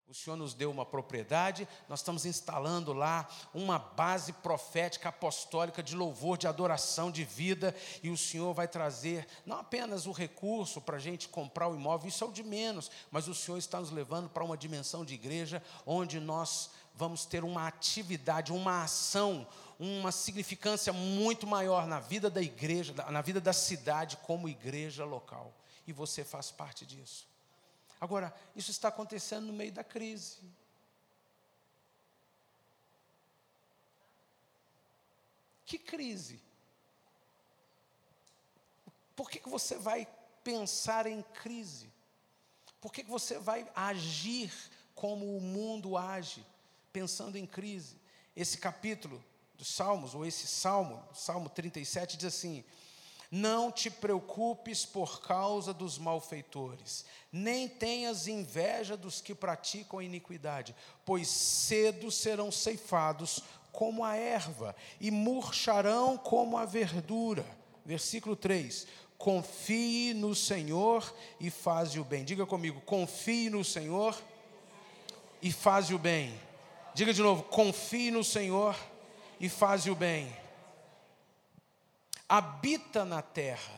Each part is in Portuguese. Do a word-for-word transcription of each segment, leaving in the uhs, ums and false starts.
O Senhor nos deu uma propriedade, nós estamos instalando lá uma base profética, apostólica, de louvor, de adoração, de vida, e o Senhor vai trazer, não apenas o recurso para a gente comprar o imóvel, isso é o de menos, mas o Senhor está nos levando para uma dimensão de igreja, onde nós vamos ter uma atividade, uma ação, uma significância muito maior na vida da igreja, na vida da cidade, como igreja local, e você faz parte disso. Agora, isso está acontecendo no meio da crise. Que crise? Por que que você vai pensar em crise? Por que que você vai agir como o mundo age, pensando em crise? Esse capítulo dos Salmos, ou esse Salmo, Salmo trinta e sete, diz assim: não te preocupes por causa dos malfeitores, nem tenhas inveja dos que praticam a iniquidade, pois cedo serão ceifados como a erva, e murcharão como a verdura. Versículo três, confie no Senhor e faze o bem. Diga comigo, confie no Senhor e faze o bem. Diga de novo, confie no Senhor e faze o bem. Habita na terra.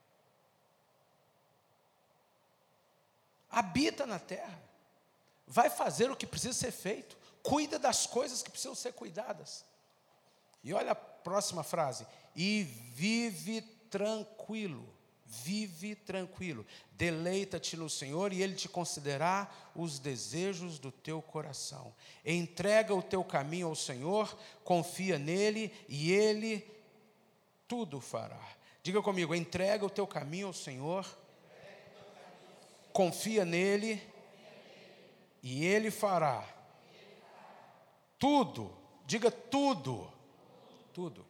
Habita na terra. Vai fazer o que precisa ser feito. Cuida das coisas que precisam ser cuidadas. E olha a próxima frase. E vive tranquilo. Vive tranquilo. Deleita-te no Senhor e Ele te concederá os desejos do teu coração. Entrega o teu caminho ao Senhor, confia nele e Ele tudo fará. Diga comigo, entrega o teu caminho ao Senhor, confia nele e Ele fará tudo. Diga tudo. Tudo.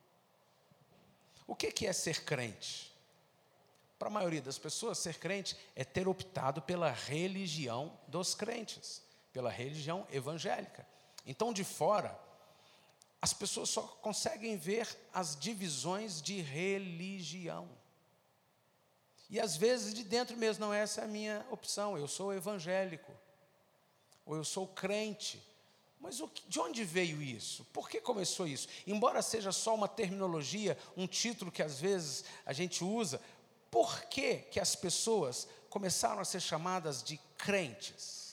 O que é ser crente? Para a maioria das pessoas, ser crente é ter optado pela religião dos crentes, pela religião evangélica. Então, de fora, as pessoas só conseguem ver as divisões de religião. E às vezes de dentro mesmo, não, essa é a minha opção, eu sou evangélico, ou eu sou crente. Mas o que, de onde veio isso? Por que começou isso? Embora seja só uma terminologia, um título que às vezes a gente usa, por que que as pessoas começaram a ser chamadas de crentes?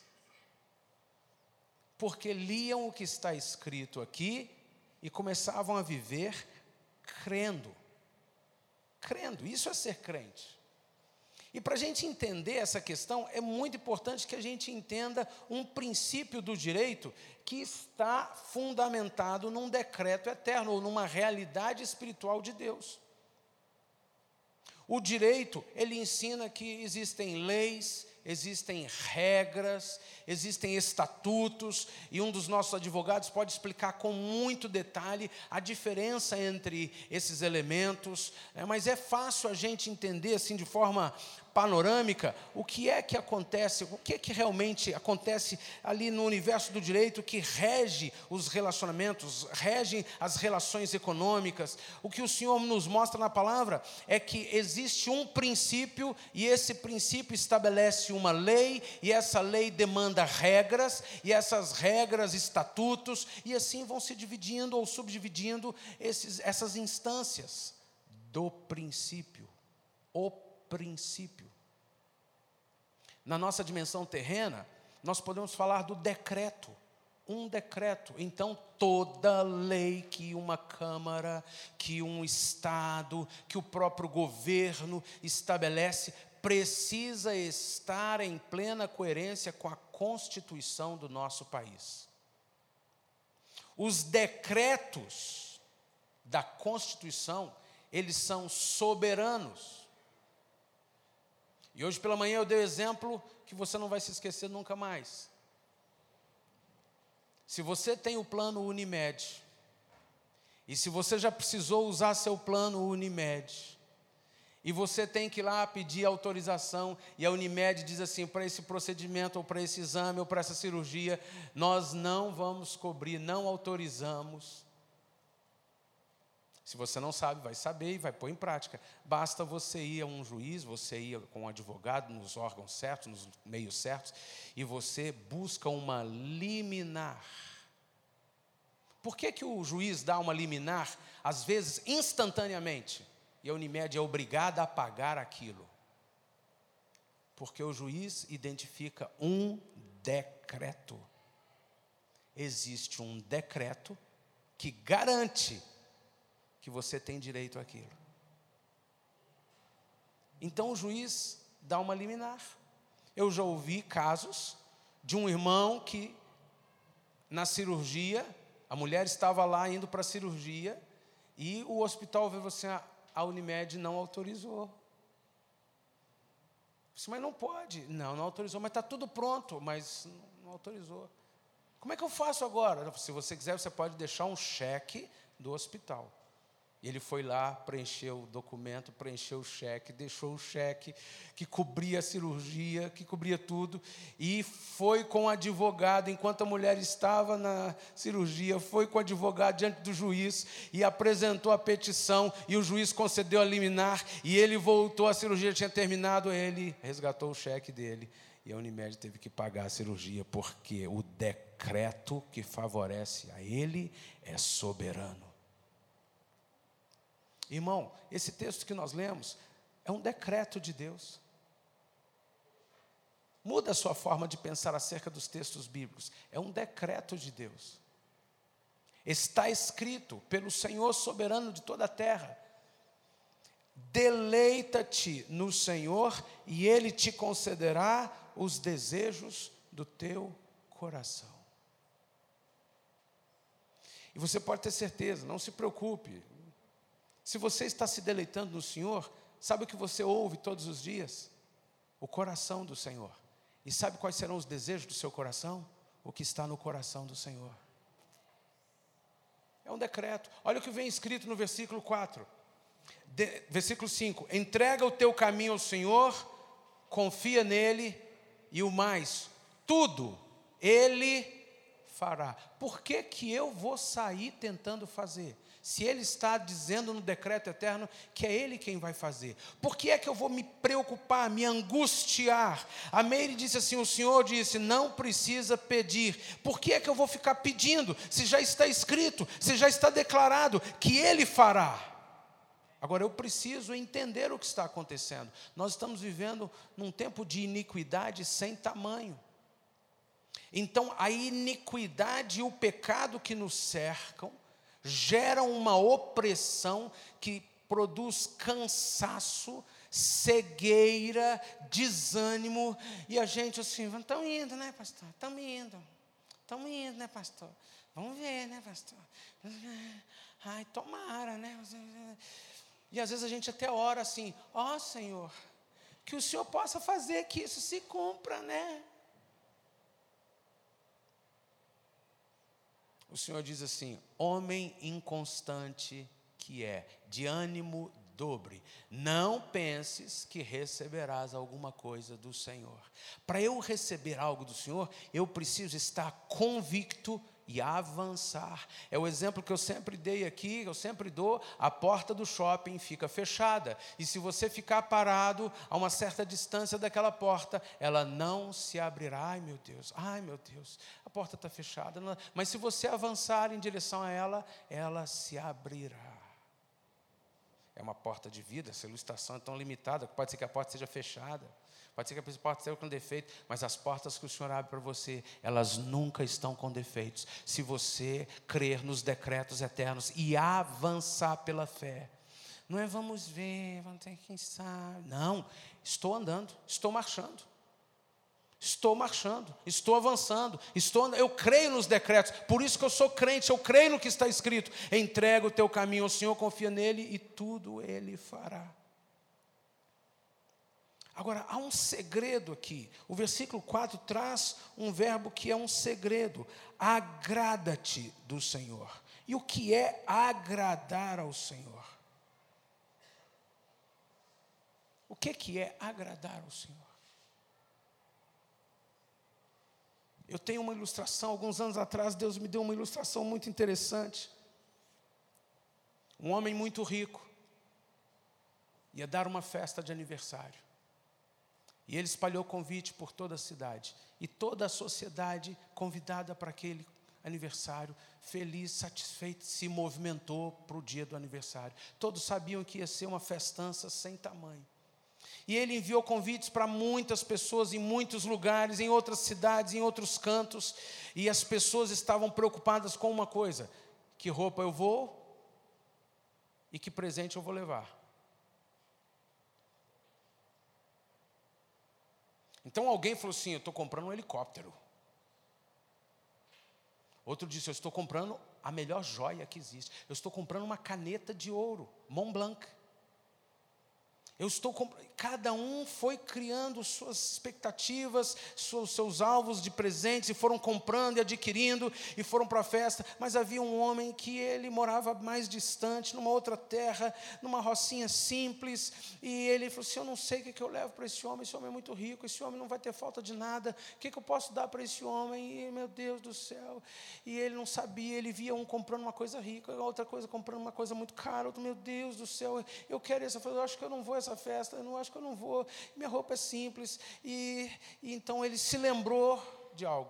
Porque liam o que está escrito aqui, e começavam a viver crendo. Crendo, isso é ser crente. E para a gente entender essa questão, é muito importante que a gente entenda um princípio do direito que está fundamentado num decreto eterno, ou numa realidade espiritual de Deus. O direito, ele ensina que existem leis, existem regras, existem estatutos, e um dos nossos advogados pode explicar com muito detalhe a diferença entre esses elementos, né? Mas é fácil a gente entender assim de forma panorâmica o que é que acontece, o que é que realmente acontece ali no universo do direito que rege os relacionamentos, rege as relações econômicas. O que o Senhor nos mostra na palavra é que existe um princípio, e esse princípio estabelece uma lei, e essa lei demanda regras, e essas regras, estatutos, e assim vão se dividindo ou subdividindo esses, essas instâncias do princípio, o princípio. Na nossa dimensão terrena, nós podemos falar do decreto, um decreto. Então, toda lei que uma Câmara, que um Estado, que o próprio governo estabelece, precisa estar em plena coerência com a Constituição do nosso país. Os decretos da Constituição, eles são soberanos. E hoje pela manhã eu dei o exemplo que você não vai se esquecer nunca mais. Se você tem o plano Unimed, e se você já precisou usar seu plano Unimed, e você tem que ir lá pedir autorização, e a Unimed diz assim, para esse procedimento, ou para esse exame, ou para essa cirurgia, nós não vamos cobrir, não autorizamos. Se você não sabe, vai saber e vai pôr em prática. Basta você ir a um juiz, você ir com um advogado, nos órgãos certos, nos meios certos, e você busca uma liminar. Por que que o juiz dá uma liminar, às vezes, instantaneamente? E a Unimed é obrigada a pagar aquilo. Porque o juiz identifica um decreto. Existe um decreto que garante que você tem direito àquilo. Então o juiz dá uma liminar. Eu já ouvi casos de um irmão que, na cirurgia, a mulher estava lá indo para a cirurgia e o hospital veio assim, a Unimed não autorizou. Disse, mas não pode. Não, não autorizou, mas está tudo pronto, mas não autorizou. Como é que eu faço agora? Se você quiser, você pode deixar um cheque do hospital. E ele foi lá, preencheu o documento, preencheu o cheque, deixou o cheque que cobria a cirurgia, que cobria tudo, e foi com o advogado, enquanto a mulher estava na cirurgia, foi com o advogado diante do juiz e apresentou a petição, e o juiz concedeu a liminar, e ele voltou, a cirurgia tinha terminado, ele resgatou o cheque dele, e a Unimed teve que pagar a cirurgia, porque o decreto que favorece a ele é soberano. Irmão, esse texto que nós lemos é um decreto de Deus. Muda a sua forma de pensar acerca dos textos bíblicos. É um decreto de Deus. Está escrito pelo Senhor soberano de toda a terra. Deleita-te no Senhor e Ele te concederá os desejos do teu coração. E você pode ter certeza, não se preocupe. Se você está se deleitando no Senhor, sabe o que você ouve todos os dias? O coração do Senhor. E sabe quais serão os desejos do seu coração? O que está no coração do Senhor. É um decreto. Olha o que vem escrito no versículo quatro. De, versículo cinco. Entrega o teu caminho ao Senhor, confia nele, e o mais, tudo Ele fará. Por que que eu vou sair tentando fazer? Se Ele está dizendo no decreto eterno que é Ele quem vai fazer. Por que é que eu vou me preocupar, me angustiar? A Meire disse assim, o Senhor disse, não precisa pedir. Por que é que eu vou ficar pedindo? Se já está escrito, se já está declarado que Ele fará. Agora eu preciso entender o que está acontecendo. Nós estamos vivendo num tempo de iniquidade sem tamanho. Então a iniquidade e o pecado que nos cercam geram uma opressão que produz cansaço, cegueira, desânimo, e a gente assim, estão indo, né, pastor? Estamos indo, estamos indo, né, pastor? Vamos ver, né, pastor? Ai, tomara, né? E às vezes a gente até ora assim, ó oh, Senhor, que o Senhor possa fazer que isso se cumpra, né? O Senhor diz assim, homem inconstante que é, de ânimo dobre, não penses que receberás alguma coisa do Senhor. Para eu receber algo do Senhor, eu preciso estar convicto e avançar. É o exemplo que eu sempre dei aqui, eu sempre dou, a porta do shopping fica fechada, e se você ficar parado a uma certa distância daquela porta, ela não se abrirá. Ai meu Deus, ai meu Deus, a porta está fechada, não... mas se você avançar em direção a ela, ela se abrirá. É uma porta de vida, essa ilustração é tão limitada, que pode ser que a porta seja fechada, pode ser que a porta esteja com defeito, mas as portas que o Senhor abre para você, elas nunca estão com defeitos, se você crer nos decretos eternos e avançar pela fé. Não é vamos ver, vamos ter quem sabe. Não, estou andando, estou marchando. Estou marchando, estou avançando, estou, eu creio nos decretos, por isso que eu sou crente, eu creio no que está escrito. Entrega o teu caminho ao Senhor, confia nele e tudo Ele fará. Agora, há um segredo aqui. O versículo quatro traz um verbo que é um segredo. Agrada-te do Senhor. E o que é agradar ao Senhor? O que que é agradar ao Senhor? Eu tenho uma ilustração, alguns anos atrás, Deus me deu uma ilustração muito interessante. Um homem muito rico ia dar uma festa de aniversário. E ele espalhou convite por toda a cidade. E toda a sociedade convidada para aquele aniversário, feliz, satisfeita, se movimentou para o dia do aniversário. Todos sabiam que ia ser uma festança sem tamanho. E ele enviou convites para muitas pessoas em muitos lugares, em outras cidades, em outros cantos. E as pessoas estavam preocupadas com uma coisa: que roupa eu vou e que presente eu vou levar. Então alguém falou assim: eu estou comprando um helicóptero. Outro disse: eu estou comprando a melhor joia que existe. Eu estou comprando uma caneta de ouro, Montblanc. Eu estou comprando. Cada um foi criando suas expectativas, seus, seus alvos de presentes, e foram comprando e adquirindo, e foram para a festa. Mas havia um homem que ele morava mais distante, numa outra terra, numa rocinha simples, e ele falou assim: eu não sei o que, que eu levo para esse homem, esse homem é muito rico, esse homem não vai ter falta de nada, o que, que eu posso dar para esse homem? E, meu Deus do céu, e ele não sabia, ele via um comprando uma coisa rica, outra coisa comprando uma coisa muito cara, outro, meu Deus do céu, eu quero essa festa, eu acho que eu não vou essa festa, eu não acho que eu não vou, minha roupa é simples. E, e então ele se lembrou de algo.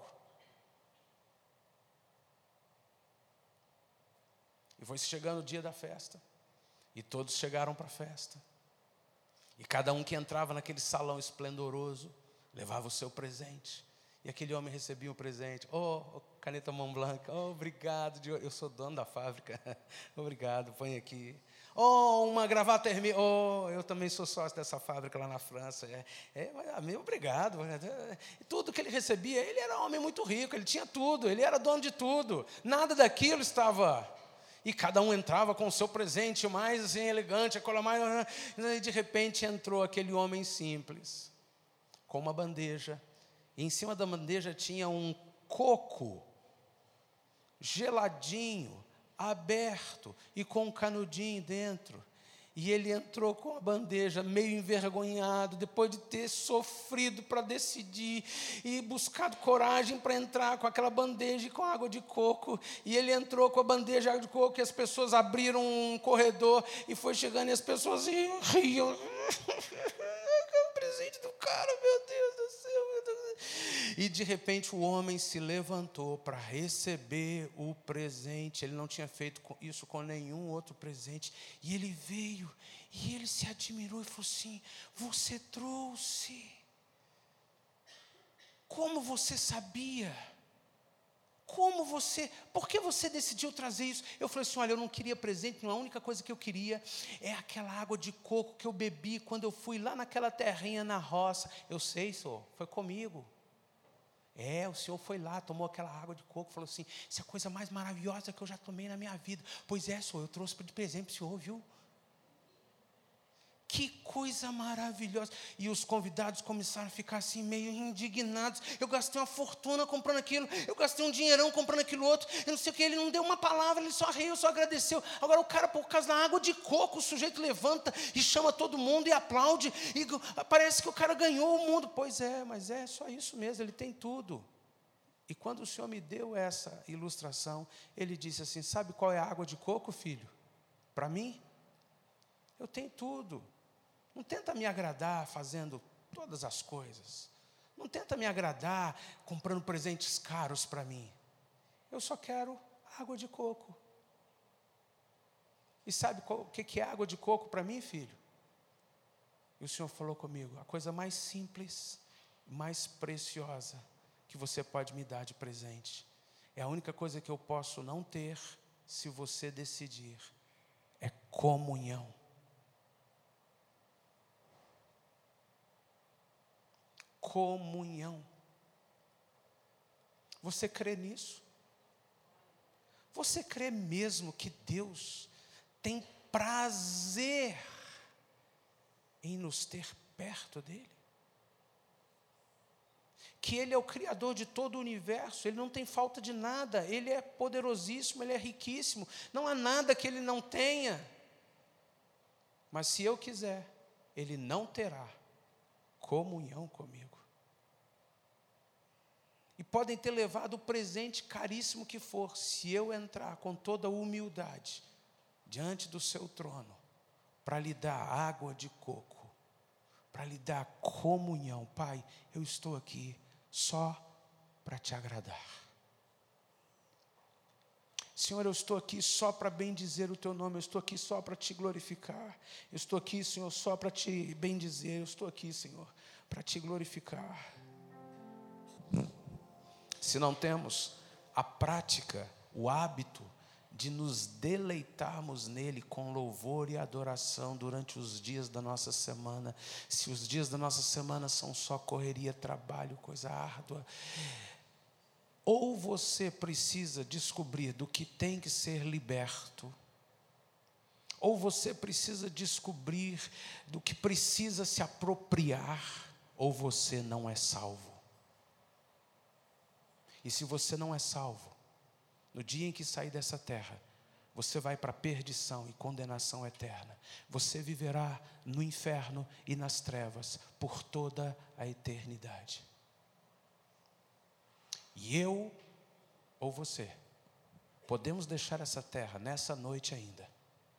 E foi chegando o dia da festa, e todos chegaram para a festa. E cada um que entrava naquele salão esplendoroso levava o seu presente. E aquele homem recebia um presente. Oh, oh caneta Montblanc, oh, obrigado, eu sou dono da fábrica. Obrigado, põe aqui. Oh, uma gravata Hermès. Oh, eu também sou sócio dessa fábrica lá na França. É, é, obrigado. Tudo que ele recebia, ele era um homem muito rico, ele tinha tudo, ele era dono de tudo. Nada daquilo estava. E cada um entrava com o seu presente mais assim, elegante, a coisa mais. E de repente entrou aquele homem simples, com uma bandeja. E em cima da bandeja tinha um coco geladinho, aberto e com um canudinho dentro. E ele entrou com a bandeja meio envergonhado, depois de ter sofrido para decidir e buscado coragem para entrar com aquela bandeja e com água de coco. E ele entrou com a bandeja de água de coco, e as pessoas abriram um corredor e foi chegando, e as pessoas riam, riam. O presente do cara, meu Deus do céu, meu Deus do céu. E de repente o homem se levantou para receber o presente. Ele não tinha feito isso com nenhum outro presente. E ele veio, e ele se admirou e falou assim: você trouxe? Como você sabia? Como você, por que você decidiu trazer isso? Eu falei assim: olha, eu não queria presente, a única coisa que eu queria é aquela água de coco que eu bebi quando eu fui lá naquela terrinha na roça. Eu sei, senhor, foi comigo. É, o senhor foi lá, tomou aquela água de coco, falou assim: isso é a coisa mais maravilhosa que eu já tomei na minha vida. Pois é, senhor, eu trouxe de presente para o senhor, viu? Que coisa maravilhosa. E os convidados começaram a ficar assim meio indignados. Eu gastei uma fortuna comprando aquilo, eu gastei um dinheirão comprando aquilo outro, eu não sei o que. Ele não deu uma palavra, ele só riu, só agradeceu. Agora o cara, por causa da água de coco, o sujeito levanta e chama todo mundo e aplaude, e parece que o cara ganhou o mundo. Pois é, mas é só isso mesmo, ele tem tudo. E quando o Senhor me deu essa ilustração, ele disse assim: sabe qual é a água de coco, filho? Para mim, eu tenho tudo. Não tenta me agradar fazendo todas as coisas. Não tenta me agradar comprando presentes caros para mim. Eu só quero água de coco. E sabe qual, o que é água de coco para mim, filho? E o Senhor falou comigo: a coisa mais simples, mais preciosa que você pode me dar de presente. É a única coisa que eu posso não ter, se você decidir. É comunhão. Comunhão. Você crê nisso? Você crê mesmo que Deus tem prazer em nos ter perto dEle? Que Ele é o Criador de todo o universo, Ele não tem falta de nada, Ele é poderosíssimo, Ele é riquíssimo, não há nada que Ele não tenha. Mas se eu quiser, Ele não terá comunhão comigo. E podem ter levado o presente caríssimo que for, se eu entrar com toda a humildade, diante do seu trono, para lhe dar água de coco, para lhe dar comunhão. Pai, eu estou aqui só para te agradar. Senhor, eu estou aqui só para bendizer o teu nome, eu estou aqui só para te glorificar. Eu estou aqui, Senhor, só para te bendizer, eu estou aqui, Senhor, para te glorificar. Se não temos a prática, o hábito de nos deleitarmos nele com louvor e adoração durante os dias da nossa semana, se os dias da nossa semana são só correria, trabalho, coisa árdua, ou você precisa descobrir do que tem que ser liberto, ou você precisa descobrir do que precisa se apropriar, ou você não é salvo. E se você não é salvo, no dia em que sair dessa terra, você vai para a perdição e condenação eterna. Você viverá no inferno e nas trevas por toda a eternidade. E eu ou você podemos deixar essa terra nessa noite ainda.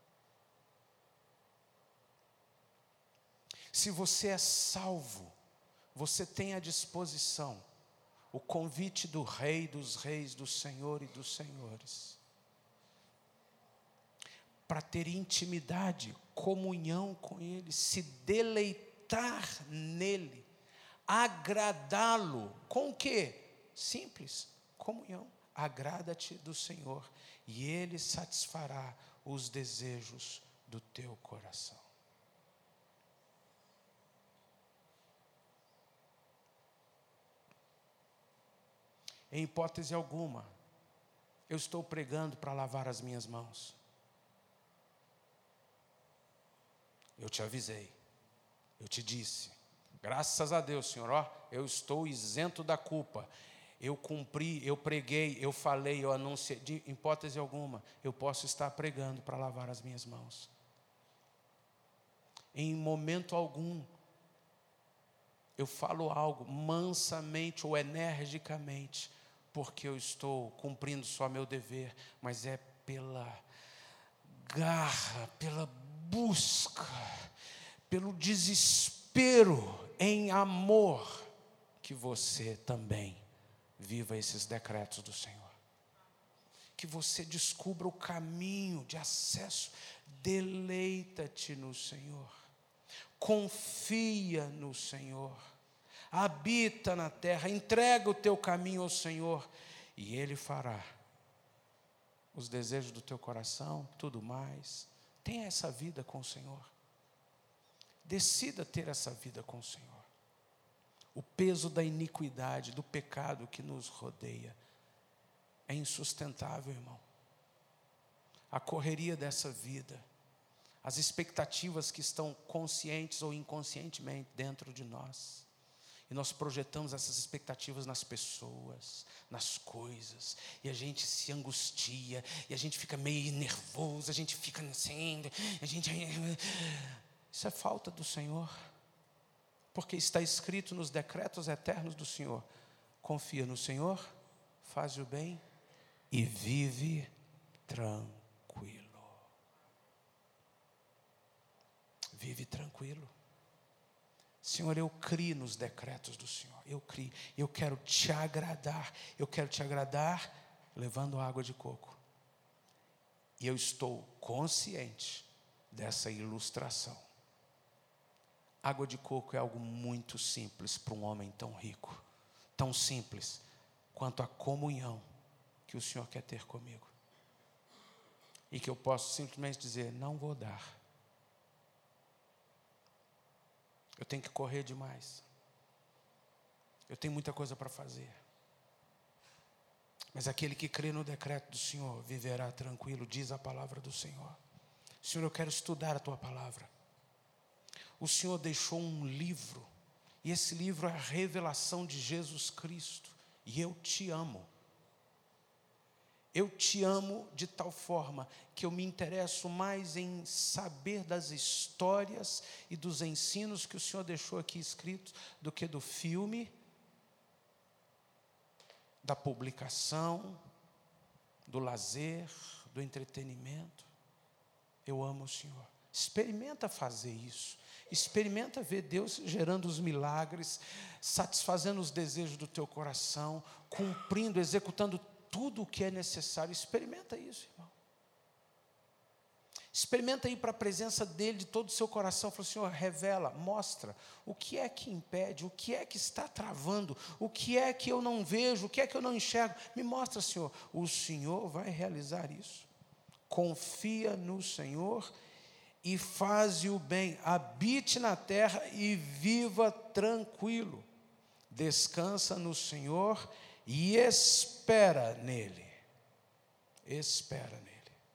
Se você é salvo, você tem à disposição o convite do Rei dos Reis, do Senhor e dos Senhores, para ter intimidade, comunhão com Ele, se deleitar nele, agradá-lo. Com o quê? Simples, comunhão. Agrada-te do Senhor e Ele satisfará os desejos do teu coração. Em hipótese alguma, eu estou pregando para lavar as minhas mãos. Eu te avisei, eu te disse, graças a Deus, Senhor, ó, eu estou isento da culpa. Eu cumpri, eu preguei, eu falei, eu anunciei. De hipótese alguma, eu posso estar pregando para lavar as minhas mãos. Em momento algum, eu falo algo mansamente ou energicamente, porque eu estou cumprindo só meu dever, mas é pela garra, pela busca, pelo desespero em amor, que você também viva esses decretos do Senhor. Que você descubra o caminho de acesso. Deleita-te no Senhor. Confia no Senhor. Habita na terra. Entrega o teu caminho ao Senhor. E Ele fará os desejos do teu coração, tudo mais. Tenha essa vida com o Senhor. Decida ter essa vida com o Senhor. O peso da iniquidade, do pecado que nos rodeia é insustentável, irmão. A correria dessa vida, as expectativas que estão conscientes ou inconscientemente dentro de nós. E nós projetamos essas expectativas nas pessoas, nas coisas. E a gente se angustia, e a gente fica meio nervoso, a gente fica assim, a gente... Isso é falta do Senhor. Porque está escrito nos decretos eternos do Senhor: confia no Senhor, faz o bem e vive tranquilo. Vive tranquilo. Senhor, eu crio nos decretos do Senhor. Eu crio. Eu quero te agradar. Eu quero te agradar levando água de coco. E eu estou consciente dessa ilustração. Água de coco é algo muito simples para um homem tão rico. Tão simples quanto a comunhão que o Senhor quer ter comigo. E que eu posso simplesmente dizer: não vou dar. Eu tenho que correr demais. Eu tenho muita coisa para fazer. Mas aquele que crê no decreto do Senhor viverá tranquilo, diz a palavra do Senhor. Senhor, eu quero estudar a tua palavra. O Senhor deixou um livro, e esse livro é a revelação de Jesus Cristo, e eu te amo. Eu te amo de tal forma que eu me interesso mais em saber das histórias e dos ensinos que o Senhor deixou aqui escritos do que do filme, da publicação, do lazer, do entretenimento. eu amo o Senhor. Experimenta fazer isso. Experimenta ver Deus gerando os milagres, satisfazendo os desejos do teu coração, cumprindo, executando tudo o que é necessário. Experimenta isso, irmão. Experimenta ir para a presença dele de todo o seu coração. Fala, Senhor, revela, mostra o que é que impede, o que é que está travando, o que é que eu não vejo, o que é que eu não enxergo. Me mostra, Senhor. O Senhor vai realizar isso. Confia no Senhor e faze o bem. Habite na terra e viva tranquilo. Descansa no Senhor e espera nele. Espera nele.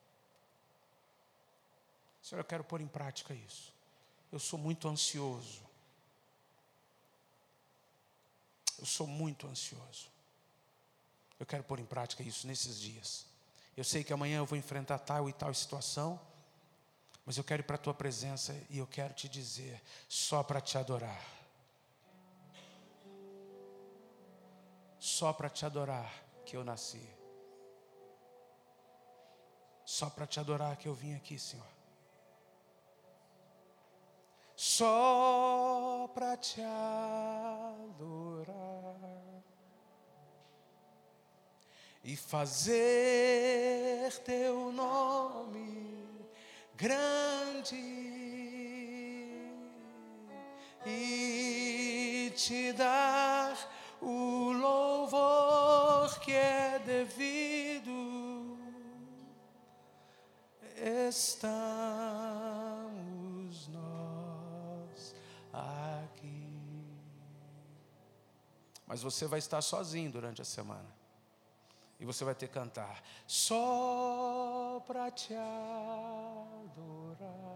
Senhor, eu quero pôr em prática isso. Eu sou muito ansioso. Eu sou muito ansioso. Eu quero pôr em prática isso nesses dias. Eu sei que amanhã eu vou enfrentar tal e tal situação, mas eu quero ir para a tua presença e eu quero te dizer, só para te adorar. Só para te adorar que eu nasci. Só para te adorar que eu vim aqui, Senhor. Só para te adorar e fazer teu nome grande e te dar o louvor que é devido. Estamos nós aqui. Mas você vai estar sozinho durante a semana. E você vai ter que cantar só para te adorar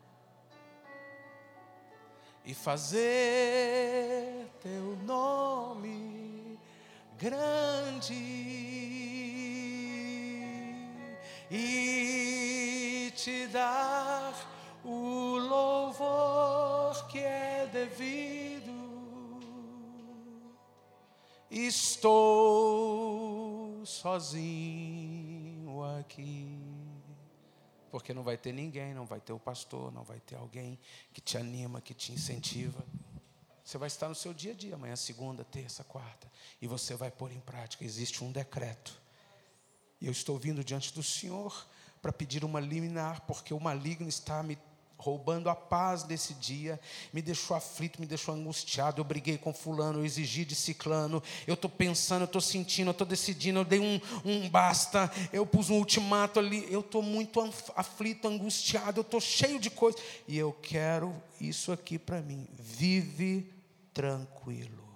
e fazer teu nome grande e te dar o louvor que é devido. Estou sozinho aqui, porque não vai ter ninguém, não vai ter o pastor, não vai ter alguém que te anima, que te incentiva. Você vai estar no seu dia a dia, amanhã, segunda, terça, quarta, e você vai pôr em prática. Existe um decreto, e eu estou vindo diante do Senhor para pedir uma liminar, porque o maligno está me roubando a paz desse dia, me deixou aflito, me deixou angustiado. Eu briguei com fulano, eu exigi de ciclano, eu estou pensando, eu estou sentindo, eu estou decidindo, eu dei um, um basta, eu pus um ultimato ali, eu estou muito aflito, angustiado, eu estou cheio de coisas, e eu quero isso aqui para mim. Vive tranquilo.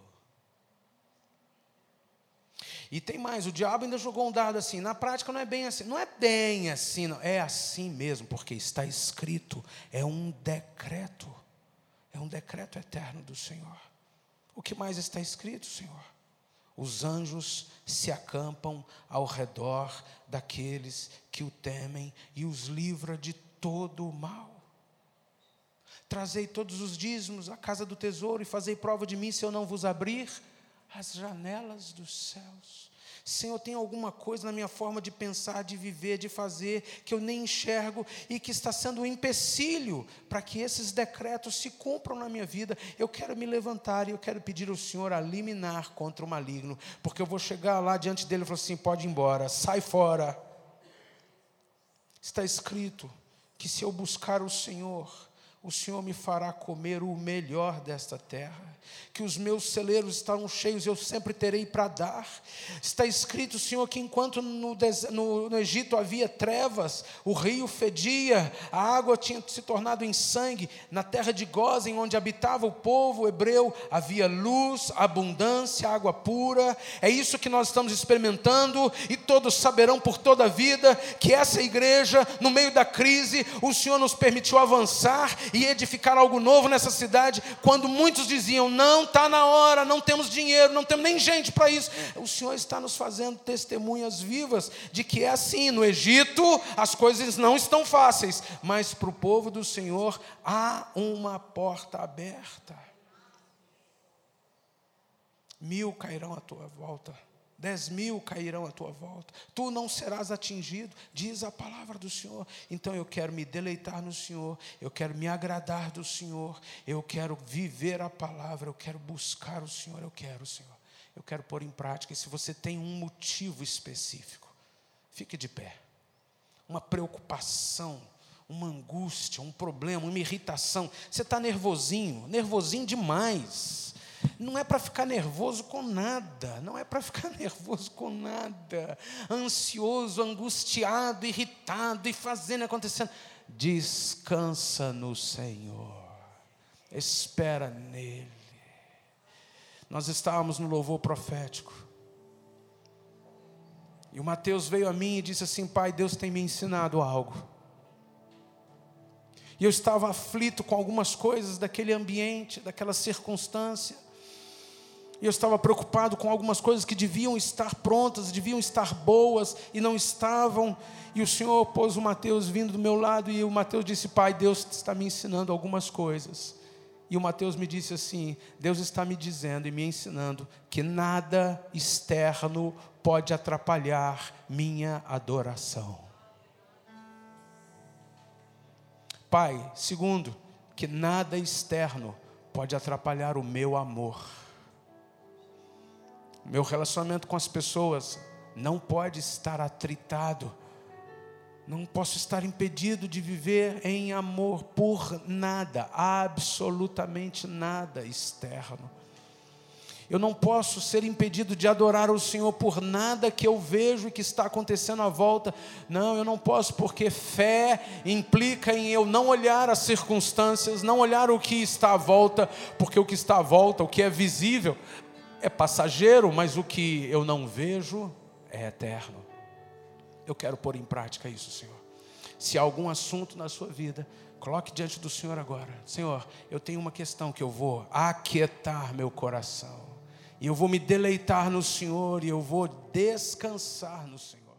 E tem mais, o diabo ainda jogou um dado assim, na prática não é bem assim, não é bem assim, não, é assim mesmo, porque está escrito, é um decreto, é um decreto eterno do Senhor. O que mais está escrito, Senhor? Os anjos se acampam ao redor daqueles que o temem e os livra de todo o mal. Trazei todos os dízimos à casa do tesouro e fazei prova de mim se eu não vos abrir as janelas dos céus. Senhor, tem alguma coisa na minha forma de pensar, de viver, de fazer, que eu nem enxergo e que está sendo um empecilho para que esses decretos se cumpram na minha vida. Eu quero me levantar e eu quero pedir ao Senhor a liminar contra o maligno, porque eu vou chegar lá diante dele e falar assim, pode ir embora, sai fora. Está escrito que se eu buscar o Senhor, o Senhor me fará comer o melhor desta terra, que os meus celeiros estarão cheios, eu sempre terei para dar. Está escrito, Senhor, que enquanto no, no, no Egito havia trevas, o rio fedia, a água tinha se tornado em sangue, na terra de Gósen, onde habitava o povo hebreu, havia luz, abundância, água pura. É isso que nós estamos experimentando, e todos saberão por toda a vida, que essa igreja, no meio da crise, o Senhor nos permitiu avançar e edificar algo novo nessa cidade, quando muitos diziam, não está na hora, não temos dinheiro, não temos nem gente para isso. O Senhor está nos fazendo testemunhas vivas de que é assim. No Egito as coisas não estão fáceis, mas para o povo do Senhor há uma porta aberta. Mil cairão à tua volta, Dez mil cairão à tua volta, tu não serás atingido, diz a palavra do Senhor. Então eu quero me deleitar no Senhor, eu quero me agradar do Senhor, eu quero viver a palavra, eu quero buscar o Senhor, eu quero, Senhor. Eu quero pôr em prática. E se você tem um motivo específico, fique de pé. Uma preocupação, uma angústia, um problema, uma irritação. Você está nervosinho, nervosinho demais. Não é para ficar nervoso com nada, não é para ficar nervoso com nada, ansioso, angustiado, irritado e fazendo, acontecendo. Descansa no Senhor, espera nele. Nós estávamos no louvor profético, e o Mateus veio a mim e disse assim: pai, Deus tem me ensinado algo. E eu estava aflito com algumas coisas daquele ambiente, daquela circunstância. E eu estava preocupado com algumas coisas que deviam estar prontas, deviam estar boas, e não estavam. E o Senhor pôs o Mateus vindo do meu lado, e o Mateus disse: pai, Deus está me ensinando algumas coisas. E o Mateus me disse assim: Deus está me dizendo e me ensinando que nada externo pode atrapalhar minha adoração. Pai, segundo, que nada externo pode atrapalhar o meu amor. Meu relacionamento com as pessoas não pode estar atritado. Não posso estar impedido de viver em amor por nada, absolutamente nada externo. Eu não posso ser impedido de adorar o Senhor por nada que eu vejo e que está acontecendo à volta. Não, eu não posso, porque fé implica em eu não olhar as circunstâncias, não olhar o que está à volta, porque o que está à volta, o que é visível, é passageiro, mas o que eu não vejo é eterno. Eu quero pôr em prática isso, Senhor. Se há algum assunto na sua vida, coloque diante do Senhor agora. Senhor, eu tenho uma questão que eu vou aquietar meu coração. E eu vou me deleitar no Senhor, e eu vou descansar no Senhor.